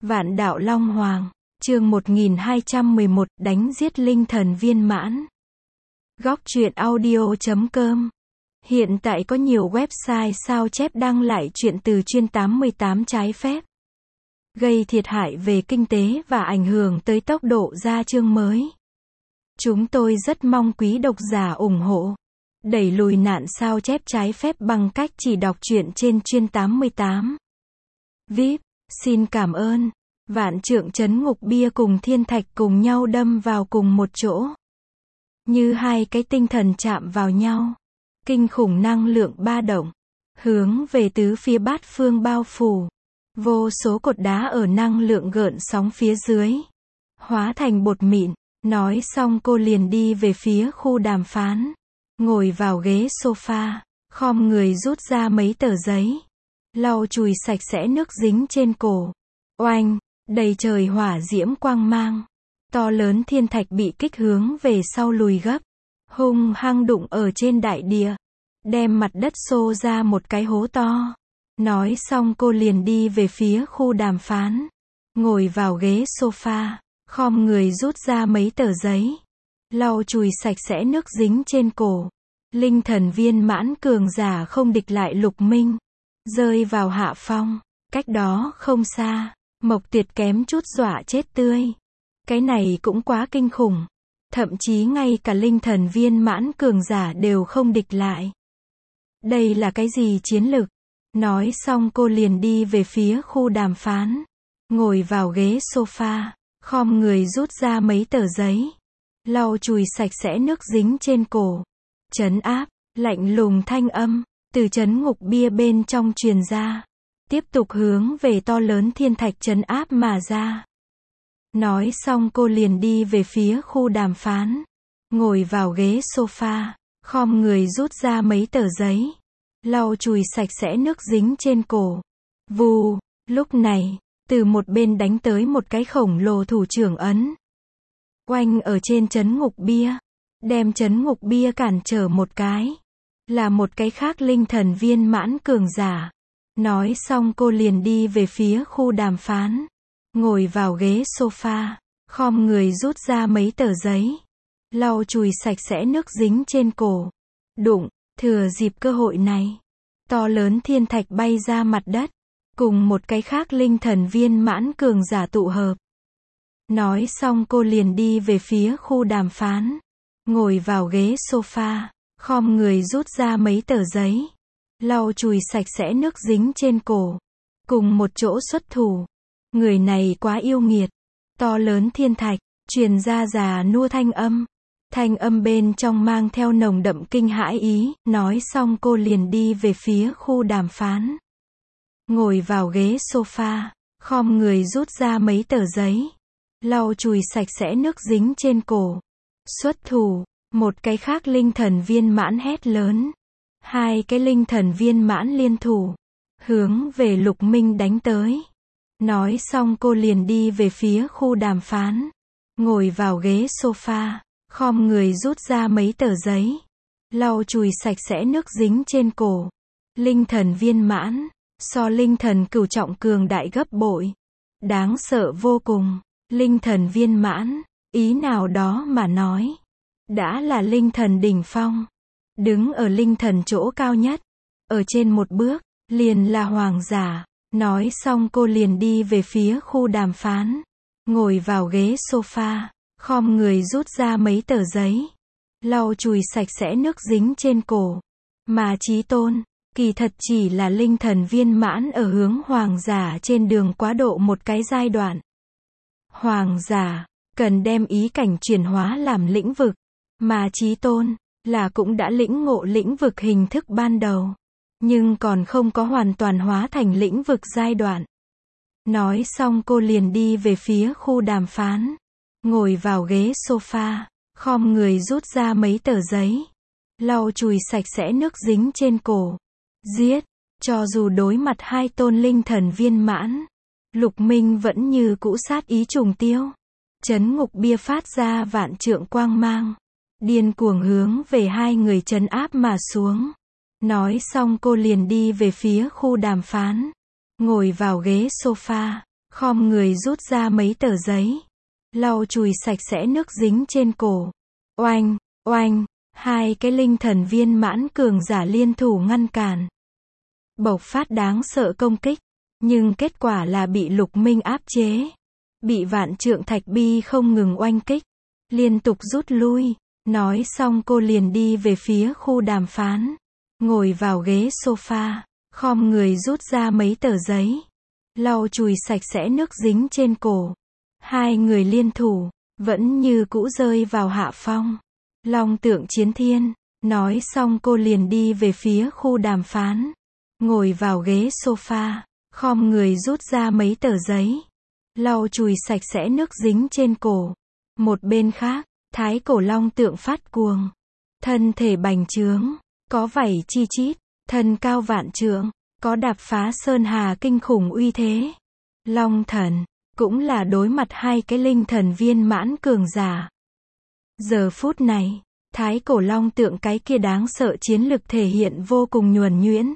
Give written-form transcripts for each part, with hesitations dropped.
Vạn đạo Long Hoàng, chương 1211, đánh giết linh thần viên mãn. Góc truyện audio.com. Hiện tại có nhiều website sao chép đăng lại truyện từ chuyên 88 trái phép, gây thiệt hại về kinh tế và ảnh hưởng tới tốc độ ra chương mới. Chúng tôi rất mong quý độc giả ủng hộ, đẩy lùi nạn sao chép trái phép bằng cách chỉ đọc truyện trên chuyên 88. VIP, xin cảm ơn. Vạn Trượng Trấn Ngục Bia cùng Thiên Thạch cùng nhau đâm vào cùng một chỗ, như hai cái tinh thần chạm vào nhau. Kinh khủng năng lượng ba động, hướng về tứ phía bát phương bao phủ. Vô số cột đá ở năng lượng gợn sóng phía dưới, hóa thành bột mịn. Nói xong cô liền đi về phía khu đàm phán. Ngồi vào ghế sofa, khom người rút ra mấy tờ giấy, lau chùi sạch sẽ nước dính trên cổ. Oanh, đầy trời hỏa diễm quang mang. To lớn thiên thạch bị kích hướng về sau lùi gấp, hung hăng đụng ở trên đại địa, đem mặt đất xô ra một cái hố to. Nói xong cô liền đi về phía khu đàm phán. Ngồi vào ghế sofa, khom người rút ra mấy tờ giấy, lau chùi sạch sẽ nước dính trên cổ. Linh thần viên mãn cường giả không địch lại Lục Minh, rơi vào hạ phong. Cách đó không xa, Mộc Tiệt kém chút dọa chết tươi. Cái này cũng quá kinh khủng, thậm chí ngay cả linh thần viên mãn cường giả đều không địch lại. Đây là cái gì chiến lực? Nói xong cô liền đi về phía khu đàm phán. Ngồi vào ghế sofa, khom người rút ra mấy tờ giấy, lau chùi sạch sẽ nước dính trên cổ. Trấn áp, lạnh lùng thanh âm từ trấn ngục bia bên trong truyền ra, tiếp tục hướng về to lớn thiên thạch trấn áp mà ra. Nói xong cô liền đi về phía khu đàm phán. Ngồi vào ghế sofa, khom người rút ra mấy tờ giấy, lau chùi sạch sẽ nước dính trên cổ. Vù, lúc này, từ một bên đánh tới một cái khổng lồ thủ trưởng ấn. Oanh ở trên trấn ngục bia, đem trấn ngục bia cản trở một cái. Là một cái khác linh thần viên mãn cường giả. Nói xong cô liền đi về phía khu đàm phán. Ngồi vào ghế sofa, khom người rút ra mấy tờ giấy, lau chùi sạch sẽ nước dính trên cổ. Đụng, thừa dịp cơ hội này, to lớn thiên thạch bay ra mặt đất, cùng một cái khác linh thần viên mãn cường giả tụ hợp. Nói xong cô liền đi về phía khu đàm phán. Ngồi vào ghế sofa, khom người rút ra mấy tờ giấy, lau chùi sạch sẽ nước dính trên cổ. Cùng một chỗ xuất thủ. Người này quá yêu nghiệt. To lớn thiên thạch, truyền ra già nua thanh âm. Thanh âm bên trong mang theo nồng đậm kinh hãi ý. Nói xong cô liền đi về phía khu đàm phán. Ngồi vào ghế sofa, khom người rút ra mấy tờ giấy, lau chùi sạch sẽ nước dính trên cổ. Xuất thủ, một cái khác linh thần viên mãn hét lớn. Hai cái linh thần viên mãn liên thủ, hướng về Lục Minh đánh tới. Nói xong cô liền đi về phía khu đàm phán. Ngồi vào ghế sofa, khom người rút ra mấy tờ giấy, lau chùi sạch sẽ nước dính trên cổ. Linh thần viên mãn, so linh thần cửu trọng cường đại gấp bội. Đáng sợ vô cùng. Linh thần viên mãn, ý nào đó mà nói, đã là linh thần đỉnh phong. Đứng ở linh thần chỗ cao nhất, ở trên một bước, liền là hoàng giả. Nói xong cô liền đi về phía khu đàm phán. Ngồi vào ghế sofa, khom người rút ra mấy tờ giấy, lau chùi sạch sẽ nước dính trên cổ. Mà Chí Tôn, kỳ thật chỉ là linh thần viên mãn ở hướng hoàng giả trên đường quá độ một cái giai đoạn. Hoàng giả, cần đem ý cảnh chuyển hóa làm lĩnh vực. Mà Chí Tôn, là cũng đã lĩnh ngộ lĩnh vực hình thức ban đầu, nhưng còn không có hoàn toàn hóa thành lĩnh vực giai đoạn. Nói xong cô liền đi về phía khu đàm phán. Ngồi vào ghế sofa, khom người rút ra mấy tờ giấy, lau chùi sạch sẽ nước dính trên cổ. Giết, cho dù đối mặt hai tôn linh thần viên mãn, Lục Minh vẫn như cũ sát ý trùng tiêu. Trấn ngục bia phát ra vạn trượng quang mang, điên cuồng hướng về hai người trấn áp mà xuống. Nói xong cô liền đi về phía khu đàm phán. Ngồi vào ghế sofa, khom người rút ra mấy tờ giấy, lau chùi sạch sẽ nước dính trên cổ. Oanh, oanh, hai cái linh thần viên mãn cường giả liên thủ ngăn cản. Bộc phát đáng sợ công kích, nhưng kết quả là bị Lục Minh áp chế. Bị Vạn Trượng Thạch Bi không ngừng oanh kích, liên tục rút lui. Nói xong cô liền đi về phía khu đàm phán, ngồi vào ghế sofa, khom người rút ra mấy tờ giấy, lau chùi sạch sẽ nước dính trên cổ. Hai người liên thủ, vẫn như cũ rơi vào hạ phong. Long tượng chiến thiên, nói xong cô liền đi về phía khu đàm phán, ngồi vào ghế sofa, khom người rút ra mấy tờ giấy, lau chùi sạch sẽ nước dính trên cổ. Một bên khác, thái cổ long tượng phát cuồng, thân thể bành trướng, có vảy chi chít, thân cao vạn trượng, có đạp phá sơn hà kinh khủng uy thế. Long thần, cũng là đối mặt hai cái linh thần viên mãn cường giả. Giờ phút này, thái cổ long tượng cái kia đáng sợ chiến lực thể hiện vô cùng nhuần nhuyễn.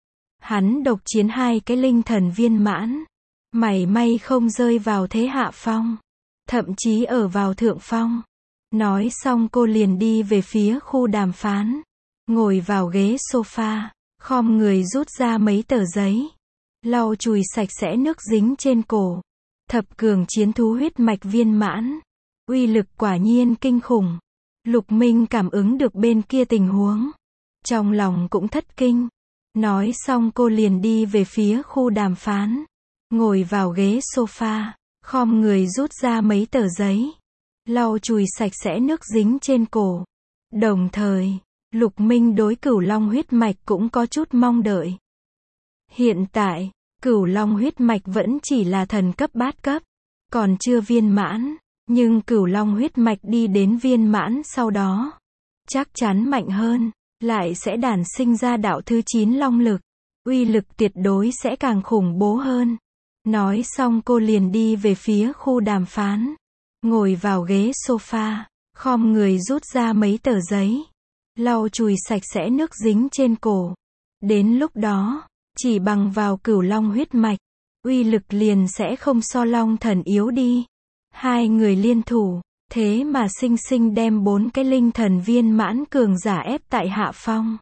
Hắn độc chiến hai cái linh thần viên mãn, mảy may không rơi vào thế hạ phong, thậm chí ở vào thượng phong. Nói xong cô liền đi về phía khu đàm phán, ngồi vào ghế sofa, khom người rút ra mấy tờ giấy, lau chùi sạch sẽ nước dính trên cổ. Thập cường chiến thú huyết mạch viên mãn, uy lực quả nhiên kinh khủng. Lục Minh cảm ứng được bên kia tình huống, trong lòng cũng thất kinh. Nói xong cô liền đi về phía khu đàm phán, ngồi vào ghế sofa, khom người rút ra mấy tờ giấy, lau chùi sạch sẽ nước dính trên cổ. Đồng thời, Lục Minh đối Cửu Long huyết mạch cũng có chút mong đợi. Hiện tại, Cửu Long huyết mạch vẫn chỉ là thần cấp bát cấp, còn chưa viên mãn, nhưng Cửu Long huyết mạch đi đến viên mãn sau đó, chắc chắn mạnh hơn, lại sẽ đản sinh ra đạo thứ 9 long lực, uy lực tuyệt đối sẽ càng khủng bố hơn. Nói xong cô liền đi về phía khu đàm phán, ngồi vào ghế sofa, khom người rút ra mấy tờ giấy, lau chùi sạch sẽ nước dính trên cổ. Đến lúc đó, chỉ bằng vào Cửu Long huyết mạch, uy lực liền sẽ không so Long thần yếu đi. Hai người liên thủ, thế mà sinh sinh đem 4 cái linh thần viên mãn cường giả ép tại hạ phong.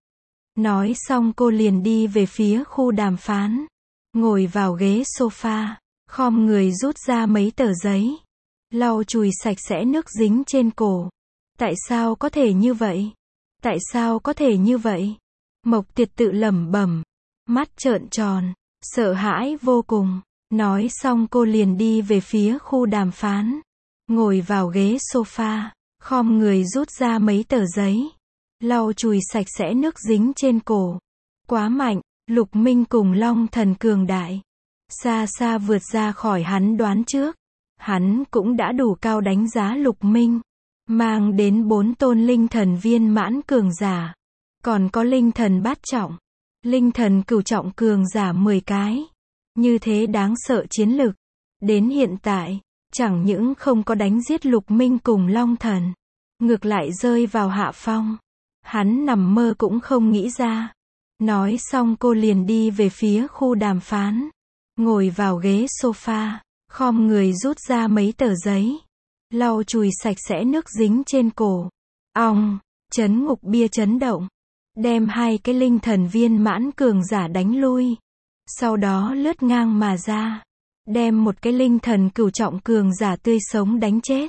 Nói xong cô liền đi về phía khu đàm phán, ngồi vào ghế sofa, khom người rút ra mấy tờ giấy, lau chùi sạch sẽ nước dính trên cổ. Tại sao có thể như vậy? Tại sao có thể như vậy? Mộc Tiệt tự lẩm bẩm, mắt trợn tròn, sợ hãi vô cùng. Nói xong cô liền đi về phía khu đàm phán, ngồi vào ghế sofa, khom người rút ra mấy tờ giấy, lau chùi sạch sẽ nước dính trên cổ. Quá mạnh, Lục Minh cùng Long thần cường đại, xa xa vượt ra khỏi hắn đoán trước. Hắn cũng đã đủ cao đánh giá Lục Minh, mang đến 4 tôn linh thần viên mãn cường giả, còn có linh thần bát trọng, linh thần cửu trọng cường giả 10 cái. Như thế đáng sợ chiến lực. Đến hiện tại, chẳng những không có đánh giết Lục Minh cùng Long thần, ngược lại rơi vào hạ phong. Hắn nằm mơ cũng không nghĩ ra. Nói xong cô liền đi về phía khu đàm phán, ngồi vào ghế sofa, khom người rút ra mấy tờ giấy, lau chùi sạch sẽ nước dính trên cổ. Ong, chấn ngục bia chấn động, đem hai cái linh thần viên mãn cường giả đánh lui. Sau đó lướt ngang mà ra, đem một cái linh thần cửu trọng cường giả tươi sống đánh chết.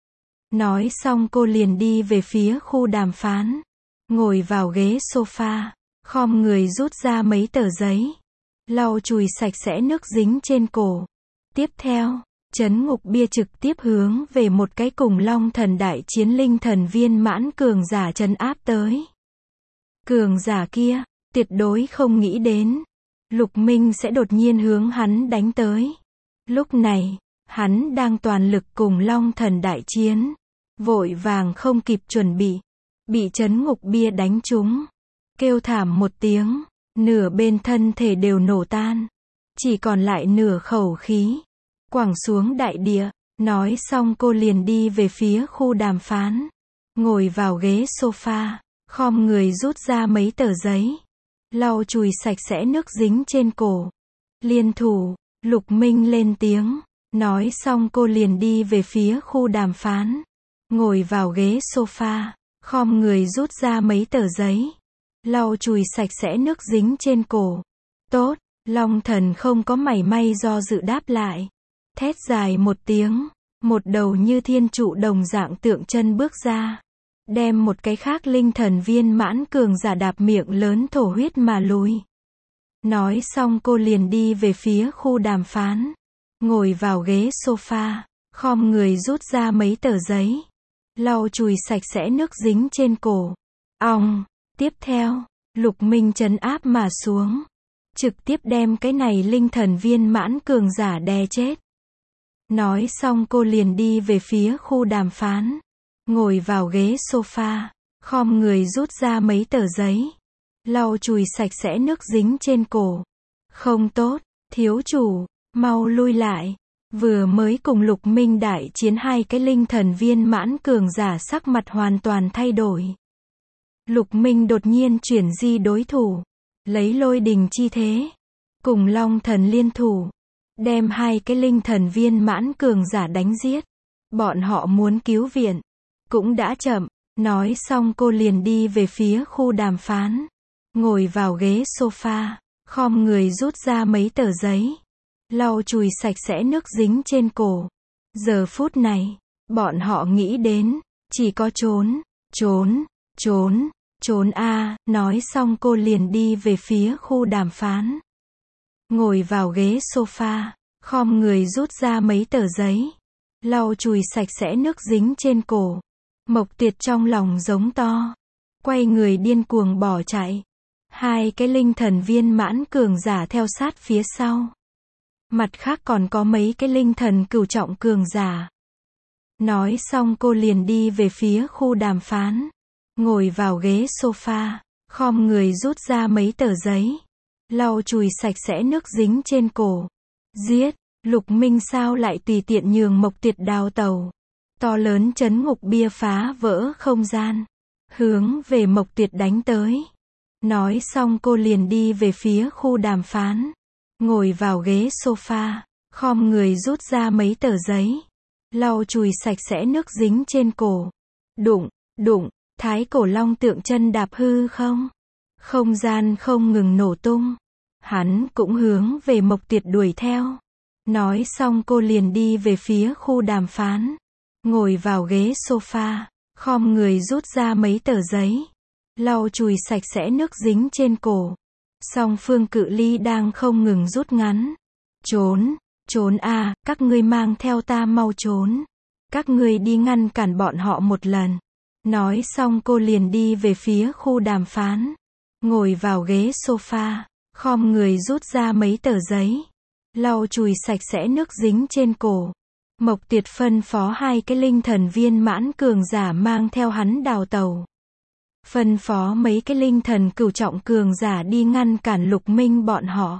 Nói xong cô liền đi về phía khu đàm phán, ngồi vào ghế sofa, khom người rút ra mấy tờ giấy, lau chùi sạch sẽ nước dính trên cổ. Tiếp theo, chấn ngục bia trực tiếp hướng về một cái cùng Long thần đại chiến linh thần viên mãn cường giả trấn áp tới. Cường giả kia, tuyệt đối không nghĩ đến Lục Minh sẽ đột nhiên hướng hắn đánh tới. Lúc này, hắn đang toàn lực cùng Long thần đại chiến, vội vàng không kịp chuẩn bị chấn ngục bia đánh trúng. Kêu thảm một tiếng, nửa bên thân thể đều nổ tan, chỉ còn lại nửa khẩu khí, quẳng xuống đại địa. Nói xong cô liền đi về phía khu đàm phán, ngồi vào ghế sofa, khom người rút ra mấy tờ giấy, lau chùi sạch sẽ nước dính trên cổ. Liên thủ, Lục Minh lên tiếng. Nói xong cô liền đi về phía khu đàm phán. Ngồi vào ghế sofa, khom người rút ra mấy tờ giấy. Lau chùi sạch sẽ nước dính trên cổ. Tốt, Long Thần không có mảy may do dự đáp lại. Thét dài một tiếng, một đầu như thiên trụ đồng dạng tượng chân bước ra. Đem một cái khác linh thần viên mãn cường giả đạp miệng lớn thổ huyết mà lùi. Nói xong cô liền đi về phía khu đàm phán. Ngồi vào ghế sofa, khom người rút ra mấy tờ giấy. Lau chùi sạch sẽ nước dính trên cổ. Ong, tiếp theo, Lục Minh trấn áp mà xuống. Trực tiếp đem cái này linh thần viên mãn cường giả đè chết. Nói xong cô liền đi về phía khu đàm phán. Ngồi vào ghế sofa, khom người rút ra mấy tờ giấy. Lau chùi sạch sẽ nước dính trên cổ. Không tốt, thiếu chủ, mau lui lại. Vừa mới cùng Lục Minh đại chiến hai cái linh thần viên mãn cường giả sắc mặt hoàn toàn thay đổi. Lục Minh đột nhiên chuyển di đối thủ. Lấy lôi đình chi thế. Cùng Long Thần liên thủ. Đem hai cái linh thần viên mãn cường giả đánh giết. Bọn họ muốn cứu viện. Cũng đã chậm. Nói xong cô liền đi về phía khu đàm phán. Ngồi vào ghế sofa. Khom người rút ra mấy tờ giấy. Lau chùi sạch sẽ nước dính trên cổ. Giờ phút này, bọn họ nghĩ đến, chỉ có trốn, trốn, trốn, trốn a. Nói xong cô liền đi về phía khu đàm phán. Ngồi vào ghế sofa, khom người rút ra mấy tờ giấy. Lau chùi sạch sẽ nước dính trên cổ. Mộc Tiệt trong lòng giống to. Quay người điên cuồng bỏ chạy. Hai cái linh thần viên mãn cường giả theo sát phía sau. Mặt khác còn có mấy cái linh thần cửu trọng cường giả. Nói xong cô liền đi về phía khu đàm phán. Ngồi vào ghế sofa, khom người rút ra mấy tờ giấy. Lau chùi sạch sẽ nước dính trên cổ. Giết, Lục Minh sao lại tùy tiện nhường Mộc Tiệt đào tàu. To lớn trấn ngục bia phá vỡ không gian. Hướng về Mộc Tiệt đánh tới. Nói xong cô liền đi về phía khu đàm phán. Ngồi vào ghế sofa, khom người rút ra mấy tờ giấy. Lau chùi sạch sẽ nước dính trên cổ. Đụng, đụng, thái cổ long tượng chân đạp hư không. Không gian không ngừng nổ tung. Hắn cũng hướng về Mộc Tiệt đuổi theo. Nói xong cô liền đi về phía khu đàm phán. Ngồi vào ghế sofa, khom người rút ra mấy tờ giấy. Lau chùi sạch sẽ nước dính trên cổ. Song phương cự ly đang không ngừng rút ngắn. Trốn, trốn a, các ngươi mang theo ta mau trốn. Các ngươi đi ngăn cản bọn họ một lần. Nói xong cô liền đi về phía khu đàm phán. Ngồi vào ghế sofa, khom người rút ra mấy tờ giấy. Lau chùi sạch sẽ nước dính trên cổ. Mộc Tiệt phân phó hai cái linh thần viên mãn cường giả mang theo hắn đào tàu. Phân phó mấy cái linh thần cửu trọng cường giả đi ngăn cản Lục Minh bọn họ.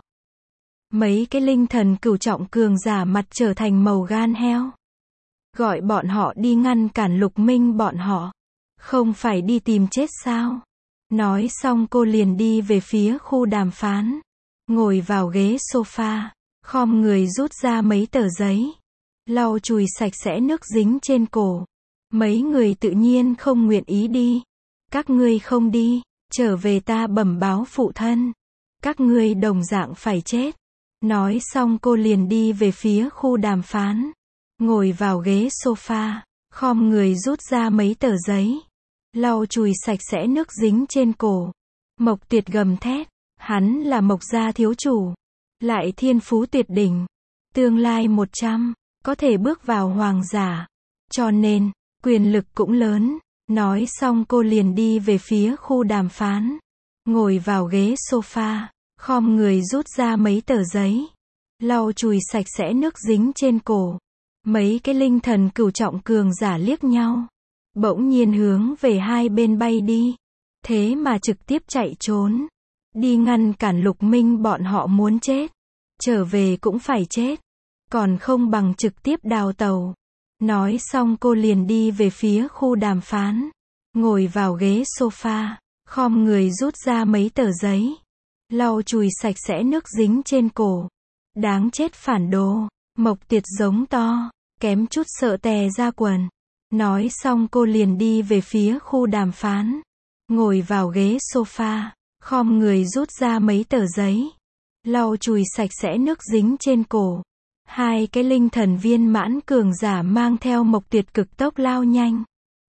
Mấy cái linh thần cửu trọng cường giả mặt trở thành màu gan heo. Gọi bọn họ đi ngăn cản Lục Minh bọn họ. Không phải đi tìm chết sao? Nói xong cô liền đi về phía khu đàm phán. Ngồi vào ghế sofa, khom người rút ra mấy tờ giấy. Lau chùi sạch sẽ nước dính trên cổ. Mấy người tự nhiên không nguyện ý đi. Các ngươi không đi, trở về ta bẩm báo phụ thân. Các ngươi đồng dạng phải chết. Nói xong cô liền đi về phía khu đàm phán. Ngồi vào ghế sofa, khom người rút ra mấy tờ giấy. Lau chùi sạch sẽ nước dính trên cổ. Mộc Tiệt gầm thét. Hắn là Mộc gia thiếu chủ. Lại thiên phú tuyệt đỉnh. Tương lai 100, có thể bước vào hoàng giả. Cho nên, quyền lực cũng lớn. Nói xong cô liền đi về phía khu đàm phán. Ngồi vào ghế sofa, khom người rút ra mấy tờ giấy. Lau chùi sạch sẽ nước dính trên cổ. Mấy cái linh thần cửu trọng cường giả liếc nhau. Bỗng nhiên hướng về hai bên bay đi. Thế mà trực tiếp chạy trốn. Đi ngăn cản Lục Minh bọn họ muốn chết. Trở về cũng phải chết. Còn không bằng trực tiếp đào tàu. Nói xong cô liền đi về phía khu đàm phán. Ngồi vào ghế sofa, khom người rút ra mấy tờ giấy. Lau chùi sạch sẽ nước dính trên cổ. Đáng chết phản đồ. Mộc Tiệt giống to, kém chút sợ tè ra quần. Nói xong cô liền đi về phía khu đàm phán. Ngồi vào ghế sofa, khom người rút ra mấy tờ giấy. Lau chùi sạch sẽ nước dính trên cổ. Hai cái linh thần viên mãn cường giả mang theo Mộc Tiệt cực tốc lao nhanh.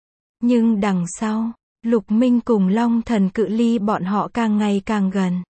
Nhưng đằng sau, Lục Minh cùng Long Thần cự ly bọn họ càng ngày càng gần.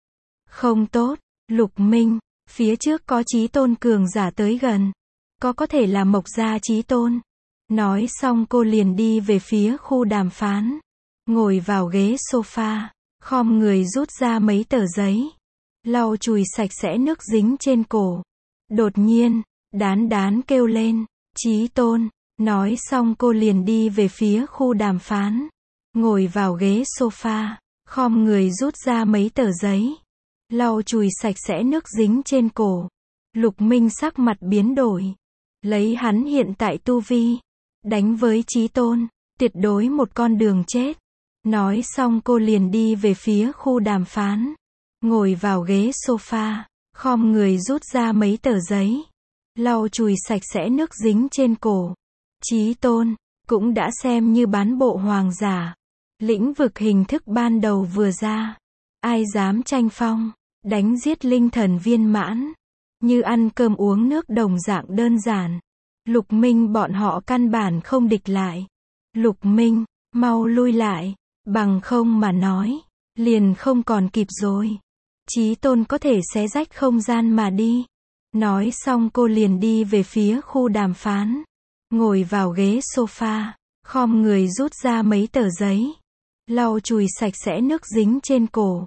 Không tốt, Lục Minh, phía trước có Chí Tôn cường giả tới gần. Có thể là Mộc gia Chí Tôn. Nói xong cô liền đi về phía khu đàm phán. Ngồi vào ghế sofa, khom người rút ra mấy tờ giấy. Lau chùi sạch sẽ nước dính trên cổ. Đột nhiên, Đán kêu lên, Chí Tôn. Nói xong cô liền đi về phía khu đàm phán. Ngồi vào ghế sofa, khom người rút ra mấy tờ giấy. Lau chùi sạch sẽ nước dính trên cổ. Lục Minh sắc mặt biến đổi. Lấy hắn hiện tại tu vi, đánh với Chí Tôn, tuyệt đối một con đường chết. Nói xong cô liền đi về phía khu đàm phán. Ngồi vào ghế sofa, khom người rút ra mấy tờ giấy. Lau chùi sạch sẽ nước dính trên cổ. Chí Tôn, cũng đã xem như bán bộ hoàng giả. Lĩnh vực hình thức ban đầu vừa ra. Ai dám tranh phong, đánh giết linh thần viên mãn. Như ăn cơm uống nước đồng dạng đơn giản. Lục Minh bọn họ căn bản không địch lại. Lục Minh, mau lui lại, bằng không mà nói, liền không còn kịp rồi. Chí Tôn có thể xé rách không gian mà đi. Nói xong cô liền đi về phía khu đàm phán. Ngồi vào ghế sofa, khom người rút ra mấy tờ giấy. Lau chùi sạch sẽ nước dính trên cổ.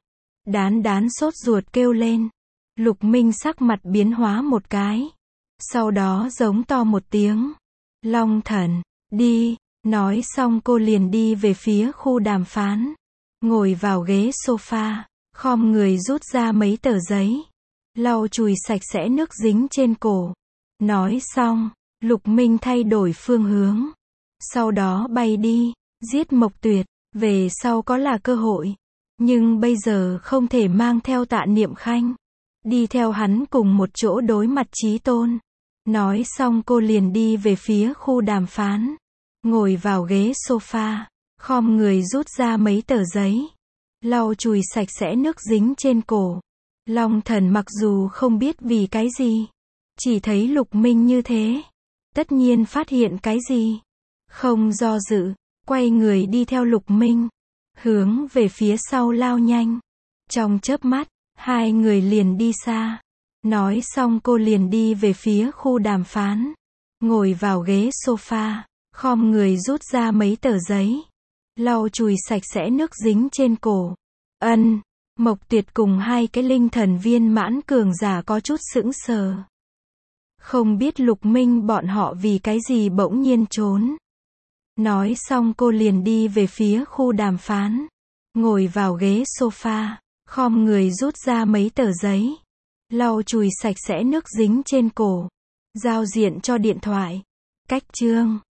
Đán sốt ruột kêu lên. Lục Minh sắc mặt biến hóa một cái. Sau đó giống to một tiếng. Long Thần, đi. Nói xong cô liền đi về phía khu đàm phán. Ngồi vào ghế sofa, khom người rút ra mấy tờ giấy. Lau chùi sạch sẽ nước dính trên cổ. Nói xong, Lục Minh thay đổi phương hướng. Sau đó bay đi, giết Mộc Tuyệt. Về sau có là cơ hội. Nhưng bây giờ không thể mang theo Tạ Niệm Khanh. Đi theo hắn cùng một chỗ đối mặt Chí Tôn. Nói xong cô liền đi về phía khu đàm phán. Ngồi vào ghế sofa, khom người rút ra mấy tờ giấy. Lau chùi sạch sẽ nước dính trên cổ. Long Thần mặc dù không biết vì cái gì, chỉ thấy Lục Minh như thế, tất nhiên phát hiện cái gì. Không do dự, quay người đi theo Lục Minh, hướng về phía sau lao nhanh. Trong chớp mắt, hai người liền đi xa. Nói xong cô liền đi về phía khu đàm phán. Ngồi vào ghế sofa, khom người rút ra mấy tờ giấy. Lau chùi sạch sẽ nước dính trên cổ. Mộc Tuyệt cùng hai cái linh thần viên mãn cường giả có chút sững sờ. Không biết Lục Minh bọn họ vì cái gì bỗng nhiên trốn. Nói xong cô liền đi về phía khu đàm phán. Ngồi vào ghế sofa, khom người rút ra mấy tờ giấy. Lau chùi sạch sẽ nước dính trên cổ. Giao diện cho điện thoại. Cách chương